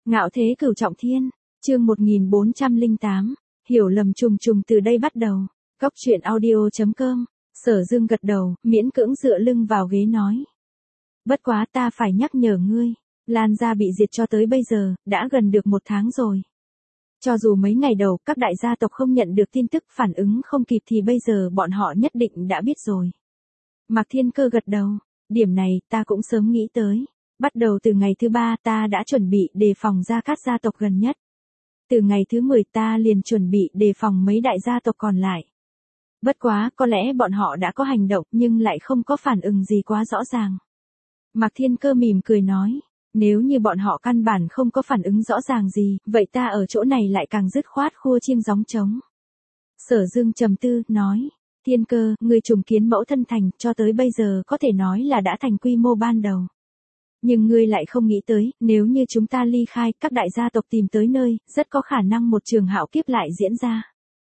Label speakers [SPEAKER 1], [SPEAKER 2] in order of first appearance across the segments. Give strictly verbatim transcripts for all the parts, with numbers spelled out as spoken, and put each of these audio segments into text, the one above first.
[SPEAKER 1] Ngạo thế cửu trọng thiên, chương một nghìn bốn trăm lẻ tám, hiểu lầm trùng trùng từ đây bắt đầu. Góc truyện audio chấm com, Sở Dương gật đầu, miễn cưỡng dựa lưng vào ghế nói. Bất quá ta phải nhắc nhở ngươi, Lan gia bị diệt cho tới bây giờ, đã gần được một tháng rồi. Cho dù mấy ngày đầu các đại gia tộc không nhận được tin tức phản ứng không kịp thì bây giờ bọn họ nhất định đã biết rồi. Mạc Thiên Cơ gật đầu, điểm này ta cũng sớm nghĩ tới. Bắt đầu từ ngày thứ ba ta đã chuẩn bị đề phòng Gia Cát gia tộc gần nhất. Từ ngày thứ mười ta liền chuẩn bị đề phòng mấy đại gia tộc còn lại. Bất quá có lẽ bọn họ đã có hành động nhưng lại không có phản ứng gì quá rõ ràng. Mạc Thiên Cơ mỉm cười nói, nếu như bọn họ căn bản không có phản ứng rõ ràng gì, vậy ta ở chỗ này lại càng dứt khoát khua chiêng gióng trống. Sở Dương trầm tư, nói, Thiên Cơ, người trùng kiến mẫu thân thành cho tới bây giờ có thể nói là đã thành quy mô ban đầu. Nhưng ngươi lại không nghĩ tới, nếu như chúng ta ly khai, các đại gia tộc tìm tới nơi, rất có khả năng một trường hạo kiếp lại diễn ra.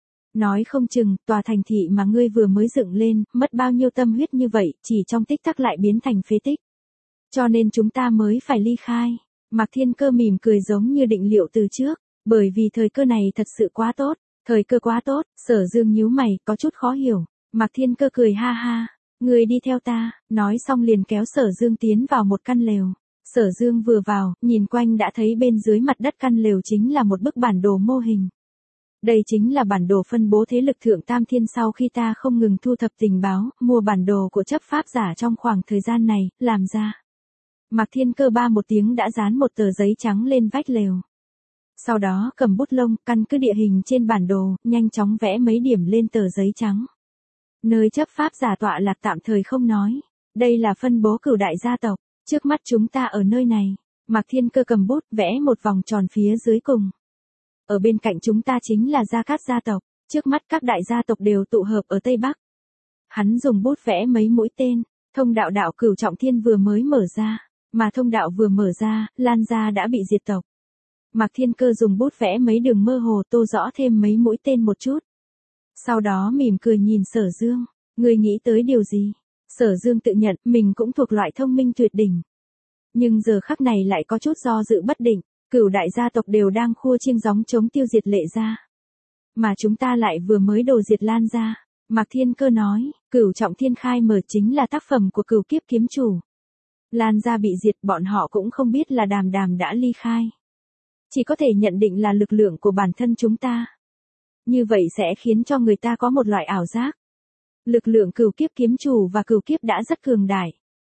[SPEAKER 1] Nói không chừng, tòa thành thị mà ngươi vừa mới dựng lên, mất bao nhiêu tâm huyết như vậy, chỉ trong tích tắc lại biến thành phế tích. Cho nên chúng ta mới phải ly khai. Mạc Thiên Cơ mỉm cười giống như định liệu từ trước, bởi vì thời cơ này thật sự quá tốt, thời cơ quá tốt. Sở Dương nhíu mày, có chút khó hiểu. Mạc Thiên Cơ cười ha ha. Người đi theo ta, nói xong liền kéo Sở Dương tiến vào một căn lều. Sở Dương vừa vào, nhìn quanh đã thấy bên dưới mặt đất căn lều chính là một bức bản đồ mô hình. Đây chính là bản đồ phân bố thế lực Thượng Tam Thiên sau khi ta không ngừng thu thập tình báo, mua bản đồ của chấp pháp giả trong khoảng thời gian này, làm ra. Mạc Thiên Cơ ba một tiếng đã dán một tờ giấy trắng lên vách lều. Sau đó cầm bút lông, căn cứ địa hình trên bản đồ, nhanh chóng vẽ mấy điểm lên tờ giấy trắng. Nơi chấp pháp giả tọa lạc tạm thời không nói. Đây là phân bố cửu đại gia tộc. Trước mắt chúng ta ở nơi này. Mạc Thiên Cơ cầm bút vẽ một vòng tròn phía dưới cùng. Ở bên cạnh chúng ta chính là Gia Cát gia tộc. Trước mắt các đại gia tộc đều tụ hợp ở Tây Bắc. Hắn dùng bút vẽ mấy mũi tên. Thông đạo đạo cửu trọng thiên vừa mới mở ra. Mà thông đạo vừa mở ra, Lan gia đã bị diệt tộc. Mạc Thiên Cơ dùng bút vẽ mấy đường mơ hồ tô rõ thêm mấy mũi tên một chút. Sau đó mỉm cười nhìn Sở Dương, ngươi nghĩ tới điều gì? Sở Dương tự nhận mình cũng thuộc loại thông minh tuyệt đỉnh. Nhưng giờ khắc này lại có chút do dự bất định, cửu đại gia tộc đều đang khua chiêng gióng chống tiêu diệt Lệ gia. Mà chúng ta lại vừa mới đồ diệt Lan gia. Mạc Thiên Cơ nói, cửu trọng thiên khai mở chính là tác phẩm của cửu kiếp kiếm chủ. Lan gia bị diệt bọn họ cũng không biết là Đàm Đàm đã ly khai. Chỉ có thể nhận định là lực lượng của bản thân chúng ta. Như vậy sẽ khiến cho người ta có một loại ảo giác. Lực lượng cửu kiếp kiếm chủ và cửu kiếp đã rất cường đại.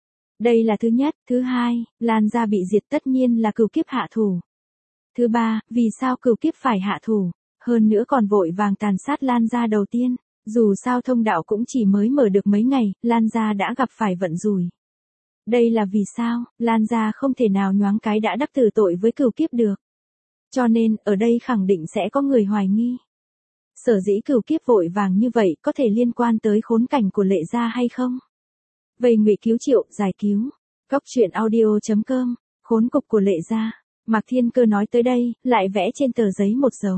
[SPEAKER 1] Đây là thứ nhất. Thứ hai, Lan gia bị diệt tất nhiên là cửu kiếp hạ thủ. Thứ ba, vì sao cửu kiếp phải hạ thủ, hơn nữa còn vội vàng tàn sát Lan gia đầu tiên. Dù sao thông đạo cũng chỉ mới mở được mấy ngày, Lan gia đã gặp phải vận rủi. Đây là vì sao, Lan gia không thể nào nhoáng cái đã đắc tử tội với cửu kiếp được. Cho nên, ở đây khẳng định sẽ có người hoài nghi. Sở dĩ cửu kiếp vội vàng như vậy có thể liên quan tới khốn cảnh của Lệ gia hay không? Vây ngụy cứu triệu, giải cứu. Góc truyện audio chấm com, khốn cục của Lệ gia. Mạc Thiên Cơ nói tới đây, lại vẽ trên tờ giấy một dấu.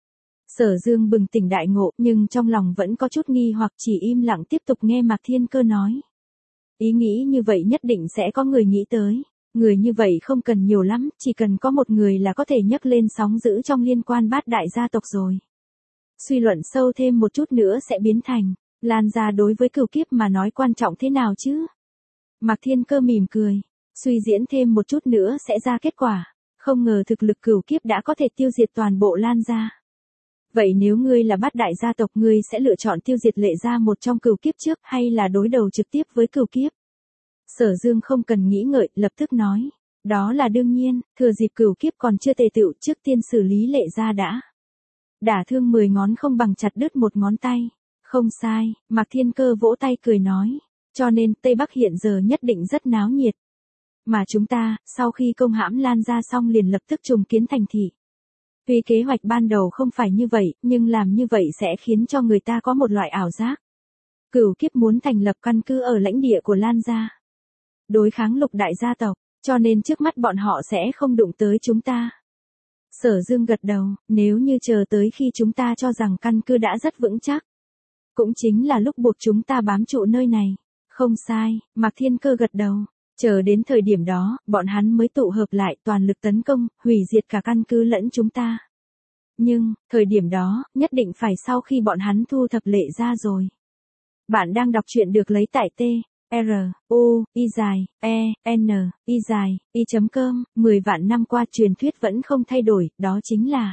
[SPEAKER 1] Sở Dương bừng tỉnh đại ngộ, nhưng trong lòng vẫn có chút nghi hoặc chỉ im lặng tiếp tục nghe Mạc Thiên Cơ nói. Ý nghĩ như vậy nhất định sẽ có người nghĩ tới. Người như vậy không cần nhiều lắm, chỉ cần có một người là có thể nhấc lên sóng dữ trong liên quan bát đại gia tộc rồi. Suy luận sâu thêm một chút nữa sẽ biến thành, Lan gia đối với cửu kiếp mà nói quan trọng thế nào chứ? Mạc Thiên Cơ mỉm cười, suy diễn thêm một chút nữa sẽ ra kết quả, không ngờ thực lực cửu kiếp đã có thể tiêu diệt toàn bộ Lan gia. Vậy nếu ngươi là bát đại gia tộc ngươi sẽ lựa chọn tiêu diệt Lệ gia một trong cửu kiếp trước hay là đối đầu trực tiếp với cửu kiếp? Sở Dương không cần nghĩ ngợi, lập tức nói, đó là đương nhiên, thừa dịp cửu kiếp còn chưa tề tựu trước tiên xử lý Lệ gia đã. Đả thương mười ngón không bằng chặt đứt một ngón tay. Không sai, Mạc Thiên Cơ vỗ tay cười nói. Cho nên Tây Bắc hiện giờ nhất định rất náo nhiệt. Mà chúng ta, sau khi công hãm Lan gia xong liền lập tức trùng kiến thành thị. Tuy kế hoạch ban đầu không phải như vậy, nhưng làm như vậy sẽ khiến cho người ta có một loại ảo giác. Cửu kiếp muốn thành lập căn cứ ở lãnh địa của Lan gia. Đối kháng lục đại gia tộc, cho nên trước mắt bọn họ sẽ không đụng tới chúng ta. Sở Dương gật đầu, nếu như chờ tới khi chúng ta cho rằng căn cứ đã rất vững chắc. Cũng chính là lúc buộc chúng ta bám trụ nơi này. Không sai, Mạc Thiên Cơ gật đầu. Chờ đến thời điểm đó, bọn hắn mới tụ hợp lại toàn lực tấn công, hủy diệt cả căn cứ lẫn chúng ta. Nhưng, thời điểm đó, nhất định phải sau khi bọn hắn thu thập Lệ Gia rồi. Bạn đang đọc truyện được lấy tại T, R, U, Y dài, E, N, Y dài, Y chấm com, mười vạn năm qua truyền thuyết vẫn không thay đổi, đó chính là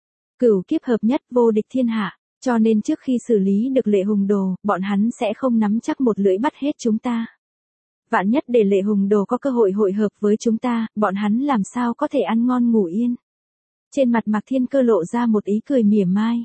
[SPEAKER 1] cửu kiếp hợp nhất vô địch thiên hạ. Cho nên trước khi xử lý được Lệ Hùng Đồ, bọn hắn sẽ không nắm chắc một lưỡi bắt hết chúng ta. Vạn nhất để Lệ Hùng Đồ có cơ hội hội hợp với chúng ta, bọn hắn làm sao có thể ăn ngon ngủ yên. Trên mặt Mạc Thiên Cơ lộ ra một ý cười mỉa mai.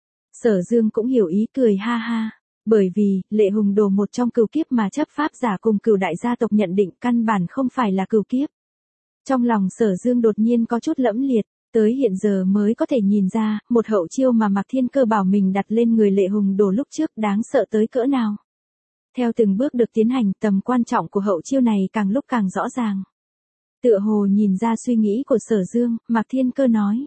[SPEAKER 1] Sở Dương cũng hiểu ý cười ha ha. Bởi vì, Lệ Hùng Đồ một trong cửu kiếp mà chấp pháp giả cùng cửu đại gia tộc nhận định căn bản không phải là cửu kiếp. Trong lòng Sở Dương đột nhiên có chút lẫm liệt, tới hiện giờ mới có thể nhìn ra, một hậu chiêu mà Mạc Thiên Cơ bảo mình đặt lên người Lệ Hùng Đồ lúc trước đáng sợ tới cỡ nào. Theo từng bước được tiến hành, tầm quan trọng của hậu chiêu này càng lúc càng rõ ràng. Tựa hồ nhìn ra suy nghĩ của Sở Dương, Mạc Thiên Cơ nói.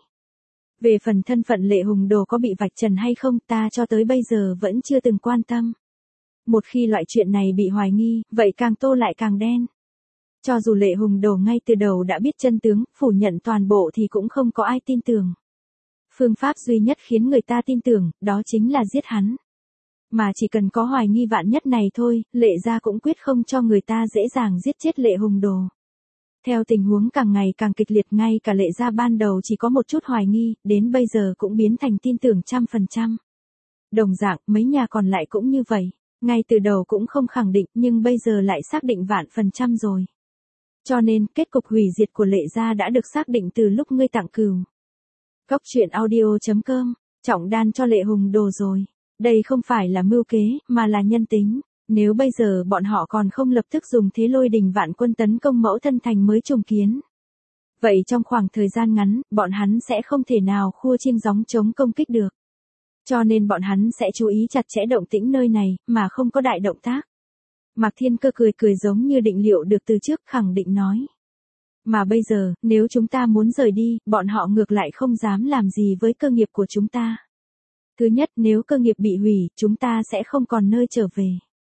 [SPEAKER 1] Về phần thân phận Lệ Hùng Đồ có bị vạch trần hay không, ta cho tới bây giờ vẫn chưa từng quan tâm. Một khi loại chuyện này bị hoài nghi, vậy càng tô lại càng đen. Cho dù Lệ Hùng Đồ ngay từ đầu đã biết chân tướng, phủ nhận toàn bộ thì cũng không có ai tin tưởng. Phương pháp duy nhất khiến người ta tin tưởng, đó chính là giết hắn. Mà chỉ cần có hoài nghi vạn nhất này thôi, Lệ Gia cũng quyết không cho người ta dễ dàng giết chết Lệ Hùng Đồ. Theo tình huống càng ngày càng kịch liệt, ngay cả Lệ Gia ban đầu chỉ có một chút hoài nghi, đến bây giờ cũng biến thành tin tưởng trăm phần trăm. Đồng dạng, mấy nhà còn lại cũng như vậy, ngay từ đầu cũng không khẳng định nhưng bây giờ lại xác định vạn phần trăm rồi. Cho nên, kết cục hủy diệt của Lệ Gia đã được xác định từ lúc ngươi tặng cừu. Góc truyện audio chấm com, trọng đan cho Lệ Hùng Đồ rồi. Đây không phải là mưu kế, mà là nhân tính. Nếu bây giờ bọn họ còn không lập tức dùng thế lôi đình vạn quân tấn công mẫu thân thành mới trùng kiến. Vậy trong khoảng thời gian ngắn, bọn hắn sẽ không thể nào khua chiêng gióng chống công kích được. Cho nên bọn hắn sẽ chú ý chặt chẽ động tĩnh nơi này, mà không có đại động tác. Mạc Thiên Cơ cười cười giống như định liệu được từ trước, khẳng định nói. Mà bây giờ, nếu chúng ta muốn rời đi, bọn họ ngược lại không dám làm gì với cơ nghiệp của chúng ta. Thứ nhất, nếu cơ nghiệp bị hủy, chúng ta sẽ không còn nơi trở về.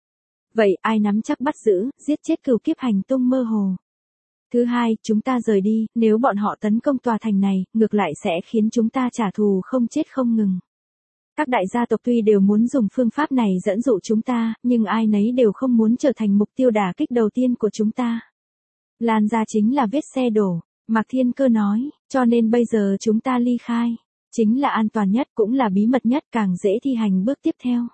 [SPEAKER 1] Vậy ai nắm chắc bắt giữ, giết chết cửu kiếp hành tung mơ hồ. Thứ hai, chúng ta rời đi, nếu bọn họ tấn công tòa thành này, ngược lại sẽ khiến chúng ta trả thù không chết không ngừng. Các đại gia tộc tuy đều muốn dùng phương pháp này dẫn dụ chúng ta, nhưng ai nấy đều không muốn trở thành mục tiêu đả kích đầu tiên của chúng ta. Lan ra chính là vết xe đổ, Mạc Thiên Cơ nói, cho nên bây giờ chúng ta ly khai. Chính là an toàn nhất, cũng là bí mật nhất, càng dễ thi hành bước tiếp theo.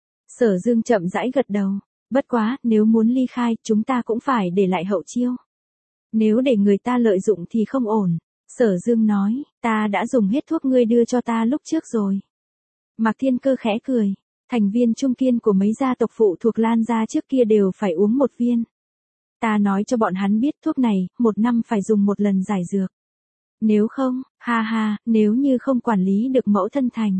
[SPEAKER 1] Sở Dương chậm rãi gật đầu. Bất quá, nếu muốn ly khai, chúng ta cũng phải để lại hậu chiêu. Nếu để người ta lợi dụng thì không ổn. Sở Dương nói, ta đã dùng hết thuốc ngươi đưa cho ta lúc trước rồi. Mạc Thiên Cơ khẽ cười. Thành viên trung kiên của mấy gia tộc phụ thuộc Lan gia trước kia đều phải uống một viên. Ta nói cho bọn hắn biết thuốc này, một năm phải dùng một lần giải dược. Nếu không, ha ha, nếu như không quản lý được mẫu thân thành.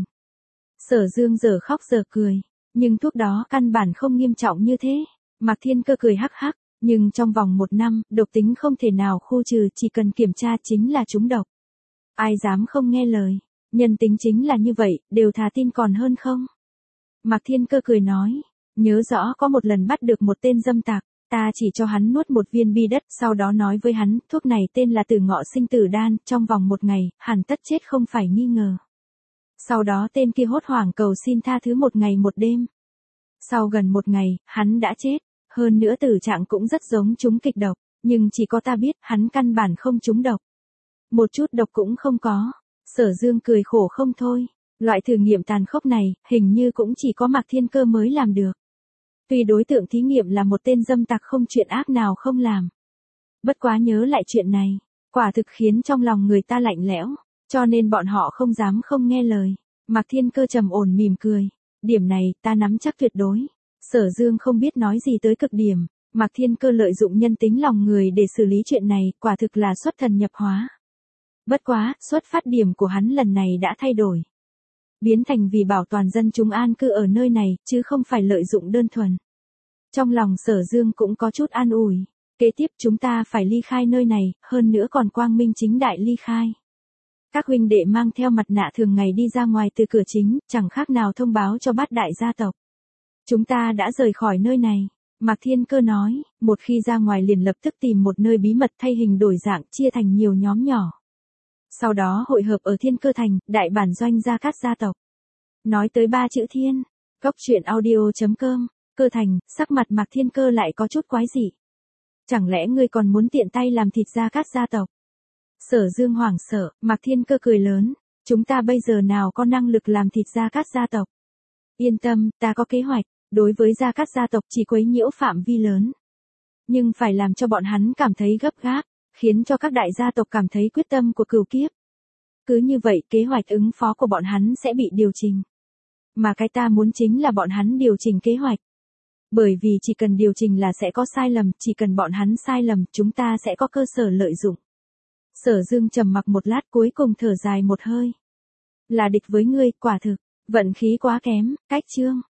[SPEAKER 1] Sở Dương giờ khóc giờ cười. Nhưng thuốc đó căn bản không nghiêm trọng như thế. Mạc Thiên Cơ cười hắc hắc. Nhưng trong vòng một năm, độc tính không thể nào khu trừ, chỉ cần kiểm tra chính là trúng độc. Ai dám không nghe lời. Nhân tính chính là như vậy, đều thà tin còn hơn không. Mạc Thiên Cơ cười nói. Nhớ rõ có một lần bắt được một tên dâm tặc. Ta chỉ cho hắn nuốt một viên bi đất, sau đó nói với hắn, thuốc này tên là Tử Ngọ Sinh Tử Đan, trong vòng một ngày, hẳn tất chết không phải nghi ngờ. Sau đó tên kia hốt hoảng cầu xin tha thứ một ngày một đêm. Sau gần một ngày, hắn đã chết, hơn nữa tử trạng cũng rất giống trúng kịch độc, nhưng chỉ có ta biết, hắn căn bản không trúng độc. Một chút độc cũng không có. Sở Dương cười khổ không thôi. Loại thử nghiệm tàn khốc này, hình như cũng chỉ có Mạc Thiên Cơ mới làm được. Tuy đối tượng thí nghiệm là một tên dâm tặc không chuyện ác nào không làm. Bất quá nhớ lại chuyện này, quả thực khiến trong lòng người ta lạnh lẽo, cho nên bọn họ không dám không nghe lời. Mạc Thiên Cơ trầm ổn mỉm cười. Điểm này, ta nắm chắc tuyệt đối. Sở Dương không biết nói gì tới cực điểm. Mạc Thiên Cơ lợi dụng nhân tính lòng người để xử lý chuyện này, quả thực là xuất thần nhập hóa. Bất quá, xuất phát điểm của hắn lần này đã thay đổi. Biến thành vì bảo toàn dân chúng an cư ở nơi này, chứ không phải lợi dụng đơn thuần. Trong lòng Sở Dương cũng có chút an ủi. Kế tiếp chúng ta phải ly khai nơi này, hơn nữa còn quang minh chính đại ly khai. Các huynh đệ mang theo mặt nạ thường ngày đi ra ngoài từ cửa chính, chẳng khác nào thông báo cho bát đại gia tộc. Chúng ta đã rời khỏi nơi này. Mạc Thiên Cơ nói, một khi ra ngoài liền lập tức tìm một nơi bí mật thay hình đổi dạng chia thành nhiều nhóm nhỏ. Sau đó hội hợp ở Thiên Cơ Thành, đại bản doanh Gia Cát gia tộc. Nói tới ba chữ thiên, góc truyện audio.com, Cơ Thành, sắc mặt Mạc Thiên Cơ lại có chút quái dị. Chẳng lẽ ngươi còn muốn tiện tay làm thịt Gia Cát gia tộc? Sở Dương hoảng sợ, Mạc Thiên Cơ cười lớn, chúng ta bây giờ nào có năng lực làm thịt Gia Cát gia tộc. Yên tâm, ta có kế hoạch, đối với Gia Cát gia tộc chỉ quấy nhiễu phạm vi lớn. Nhưng phải làm cho bọn hắn cảm thấy gấp gáp, khiến cho các đại gia tộc cảm thấy quyết tâm của cửu kiếp. Cứ như vậy kế hoạch ứng phó của bọn hắn sẽ bị điều chỉnh. Mà cái ta muốn chính là bọn hắn điều chỉnh kế hoạch. Bởi vì chỉ cần điều chỉnh là sẽ có sai lầm, chỉ cần bọn hắn sai lầm chúng ta sẽ có cơ sở lợi dụng. Sở Dương trầm mặc một lát cuối cùng thở dài một hơi. Là địch với ngươi, quả thực, vận khí quá kém, cách chương.